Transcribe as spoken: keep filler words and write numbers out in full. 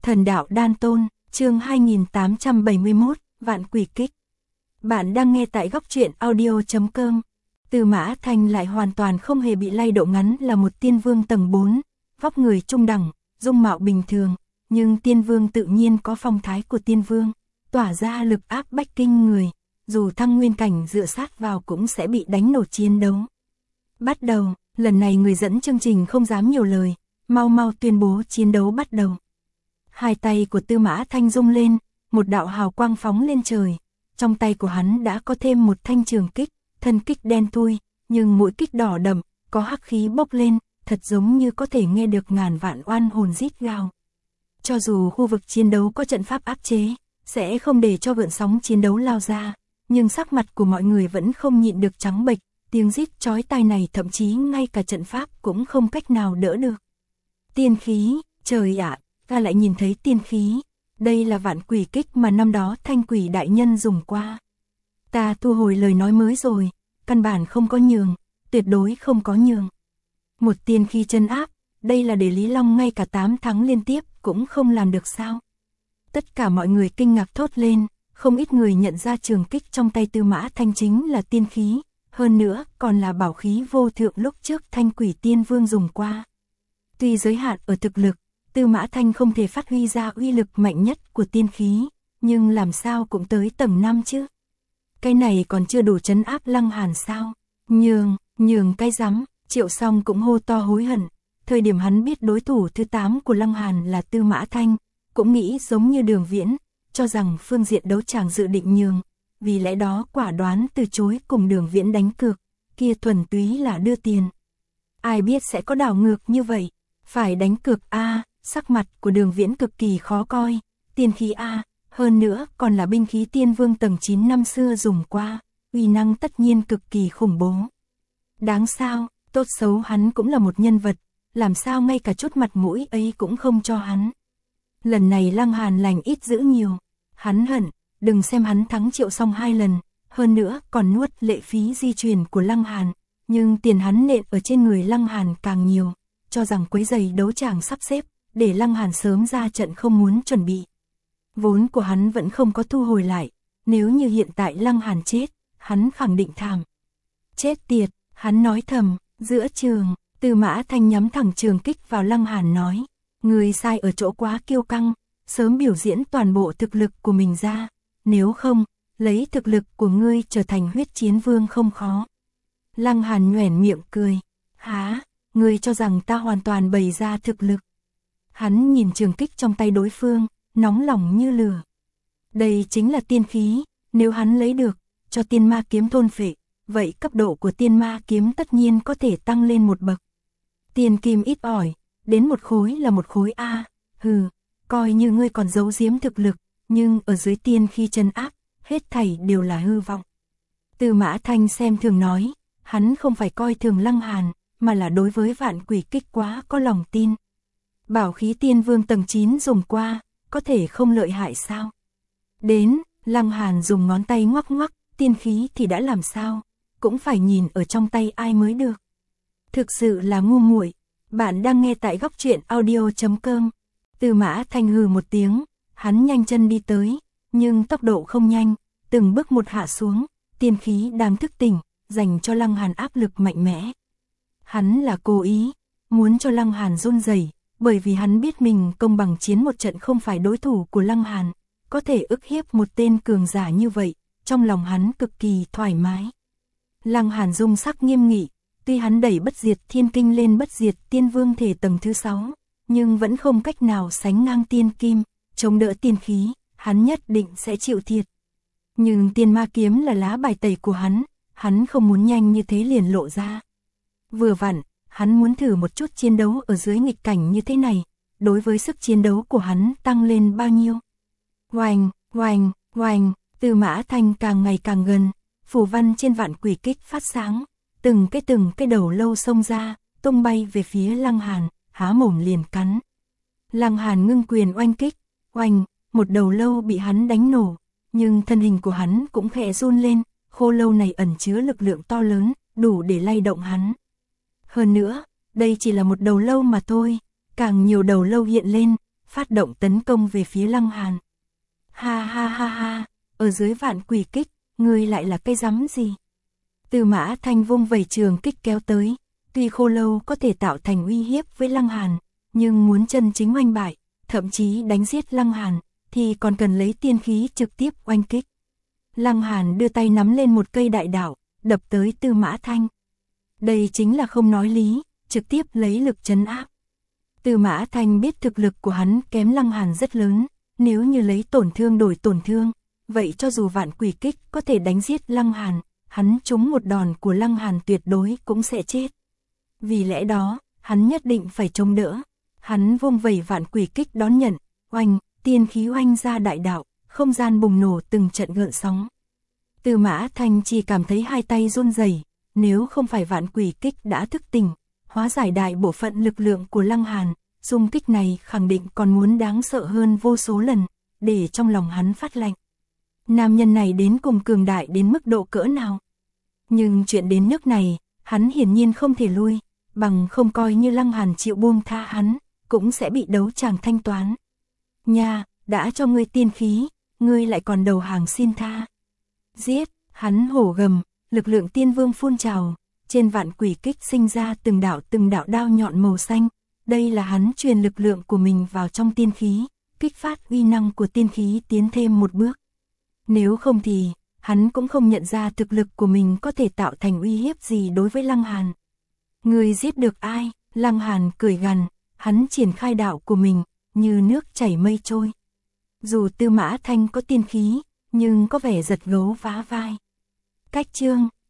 Thần đạo đan tôn, chương hai nghìn tám trăm bảy mươi mốt, vạn quỷ kích. Bạn đang nghe tại góc truyện audio chấm com. Tư Mã Thanh lại hoàn toàn không hề bị lay động, ngắn là một tiên vương tầng bốn, vóc người trung đẳng, dung mạo bình thường, nhưng tiên vương tự nhiên có phong thái của tiên vương, tỏa ra lực áp bách kinh người, dù thăng nguyên cảnh dựa sát vào cũng sẽ bị đánh nổ chiến đấu. Bắt đầu, lần này người dẫn chương trình không dám nhiều lời, mau mau tuyên bố chiến đấu bắt đầu. Hai tay của Tư Mã Thanh rung lên, một đạo hào quang phóng lên trời, trong tay của hắn đã có thêm một thanh trường kích, thân kích đen thui, nhưng mũi kích đỏ đậm, có hắc khí bốc lên, thật giống như có thể nghe được ngàn vạn oan hồn rít gào. Cho dù khu vực chiến đấu có trận pháp áp chế, sẽ không để cho gợn sóng chiến đấu lao ra, nhưng sắc mặt của mọi người vẫn không nhịn được trắng bệch, tiếng rít chói tai này thậm chí ngay cả trận pháp cũng không cách nào đỡ được. Tiên khí, trời ạ, ta lại nhìn thấy tiên khí, đây là vạn quỷ kích mà năm đó Thanh Quỷ đại nhân dùng qua. Ta thu hồi lời nói mới rồi, căn bản không có nhường, tuyệt đối không có nhường. Một tiên khí chân áp, đây là để Lý Long ngay cả tám tháng liên tiếp cũng không làm được sao? Tất cả mọi người kinh ngạc thốt lên, không ít người nhận ra trường kích trong tay Tư Mã Thanh chính là tiên khí, hơn nữa còn là bảo khí vô thượng lúc trước Thanh Quỷ Tiên Vương dùng qua. Tuy giới hạn ở thực lực, Tư Mã Thanh không thể phát huy ra uy lực mạnh nhất của tiên khí, nhưng làm sao cũng tới tầng năm chứ. Cái này còn chưa đủ trấn áp Lăng Hàn sao? Nhường, nhường cái rắm, Triệu Song cũng hô to hối hận. Thời điểm hắn biết đối thủ thứ tám của Lăng Hàn là Tư Mã Thanh, cũng nghĩ giống như Đường Viễn, cho rằng phương diện đấu tràng dự định nhường, vì lẽ đó quả đoán từ chối cùng Đường Viễn đánh cược, kia thuần túy là đưa tiền. Ai biết sẽ có đảo ngược như vậy, phải đánh cược a. Sắc mặt của Đường Viễn cực kỳ khó coi, tiên khí a, hơn nữa còn là binh khí tiên vương tầng chín năm xưa dùng qua, uy năng tất nhiên cực kỳ khủng bố. Đáng sao, tốt xấu hắn cũng là một nhân vật, làm sao ngay cả chút mặt mũi ấy cũng không cho hắn. Lần này Lăng Hàn lành ít giữ nhiều, hắn hận, đừng xem hắn thắng Triệu Song hai lần, hơn nữa còn nuốt lệ phí di truyền của Lăng Hàn, nhưng tiền hắn nện ở trên người Lăng Hàn càng nhiều, cho rằng quấy giày đấu tràng sắp xếp, để Lăng Hàn sớm ra trận không muốn chuẩn bị. Vốn của hắn vẫn không có thu hồi lại, nếu như hiện tại Lăng Hàn chết, hắn khẳng định thảm. Chết tiệt, hắn nói thầm, giữa trường, Tư Mã Thanh nhắm thẳng trường kích vào Lăng Hàn nói, người sai ở chỗ quá kiêu căng, sớm biểu diễn toàn bộ thực lực của mình ra, nếu không, lấy thực lực của ngươi trở thành huyết chiến vương không khó. Lăng Hàn nhoẻn miệng cười, há, ngươi cho rằng ta hoàn toàn bày ra thực lực. Hắn nhìn trường kích trong tay đối phương, nóng lòng như lửa. Đây chính là tiên khí, nếu hắn lấy được, cho tiên ma kiếm thôn phệ, vậy cấp độ của tiên ma kiếm tất nhiên có thể tăng lên một bậc. Tiên kim ít ỏi, đến một khối là một khối A, hừ, coi như ngươi còn giấu giếm thực lực, nhưng ở dưới tiên khi chân áp, hết thảy đều là hư vọng. Tư Mã Thanh xem thường nói, hắn không phải coi thường Lăng Hàn, mà là đối với vạn quỷ kích quá có lòng tin. Bảo khí tiên vương tầng chín dùng qua, có thể không lợi hại sao? Đến, Lăng Hàn dùng ngón tay ngoắc ngoắc, tiên khí thì đã làm sao? Cũng phải nhìn ở trong tay ai mới được. Thực sự là ngu muội. Bạn đang nghe tại góc truyện audio chấm com. Tư Mã Thanh hừ một tiếng, hắn nhanh chân đi tới, nhưng tốc độ không nhanh, từng bước một hạ xuống, tiên khí đang thức tỉnh, dành cho Lăng Hàn áp lực mạnh mẽ. Hắn là cố ý, muốn cho Lăng Hàn run rẩy, bởi vì hắn biết mình công bằng chiến một trận không phải đối thủ của Lăng Hàn, có thể ức hiếp một tên cường giả như vậy, trong lòng hắn cực kỳ thoải mái. Lăng Hàn dung sắc nghiêm nghị, tuy hắn đẩy bất diệt thiên kinh lên bất diệt tiên vương thể tầng thứ sáu, nhưng vẫn không cách nào sánh ngang tiên kim, chống đỡ tiên khí, hắn nhất định sẽ chịu thiệt. Nhưng tiên ma kiếm là lá bài tẩy của hắn, hắn không muốn nhanh như thế liền lộ ra. Vừa vặn, hắn muốn thử một chút chiến đấu ở dưới nghịch cảnh như thế này, đối với sức chiến đấu của hắn tăng lên bao nhiêu. Oanh, oanh, oanh, Tư Mã Thanh càng ngày càng gần, phù văn trên vạn quỷ kích phát sáng, từng cái từng cái đầu lâu xông ra, tung bay về phía Lăng Hàn, há mồm liền cắn. Lăng Hàn ngưng quyền oanh kích, oanh, một đầu lâu bị hắn đánh nổ, nhưng thân hình của hắn cũng khẽ run lên, khô lâu này ẩn chứa lực lượng to lớn, đủ để lay động hắn. Hơn nữa, đây chỉ là một đầu lâu mà thôi, càng nhiều đầu lâu hiện lên, phát động tấn công về phía Lăng Hàn. Ha ha ha ha, ở dưới vạn quỷ kích, ngươi lại là cái rắm gì? Tư Mã Thanh vung vẩy trường kích kéo tới, tuy khô lâu có thể tạo thành uy hiếp với Lăng Hàn, nhưng muốn chân chính oanh bại, thậm chí đánh giết Lăng Hàn, thì còn cần lấy tiên khí trực tiếp oanh kích. Lăng Hàn đưa tay nắm lên một cây đại đạo, đập tới Tư Mã Thanh. Đây chính là không nói lý, trực tiếp lấy lực trấn áp. Tư Mã Thanh biết thực lực của hắn kém Lăng Hàn rất lớn, nếu như lấy tổn thương đổi tổn thương, vậy cho dù vạn quỷ kích có thể đánh giết Lăng Hàn, hắn trúng một đòn của Lăng Hàn tuyệt đối cũng sẽ chết. Vì lẽ đó, hắn nhất định phải chống đỡ. Hắn vung vẩy vạn quỷ kích đón nhận, oanh, tiên khí oanh ra đại đạo, không gian bùng nổ từng trận gợn sóng. Tư Mã Thanh chỉ cảm thấy hai tay run rẩy, nếu không phải vạn quỷ kích đã thức tỉnh, hóa giải đại bộ phận lực lượng của Lăng Hàn, xung kích này khẳng định còn muốn đáng sợ hơn vô số lần, để trong lòng hắn phát lạnh. Nam nhân này đến cùng cường đại đến mức độ cỡ nào? Nhưng chuyện đến nước này, hắn hiển nhiên không thể lui, bằng không coi như Lăng Hàn chịu buông tha hắn, cũng sẽ bị đấu tràng thanh toán. Nha, đã cho ngươi tiên khí, ngươi lại còn đầu hàng xin tha. Giết, hắn hổ gầm, lực lượng tiên vương phun trào, trên vạn quỷ kích sinh ra từng đạo từng đạo đao nhọn màu xanh, đây là hắn truyền lực lượng của mình vào trong tiên khí, kích phát uy năng của tiên khí tiến thêm một bước. Nếu không thì, hắn cũng không nhận ra thực lực của mình có thể tạo thành uy hiếp gì đối với Lăng Hàn. Người giết được ai? Lăng Hàn cười gằn, hắn triển khai đạo của mình, như nước chảy mây trôi. Dù Tư Mã Thanh có tiên khí, nhưng có vẻ giật gấu vá vai. Cách chương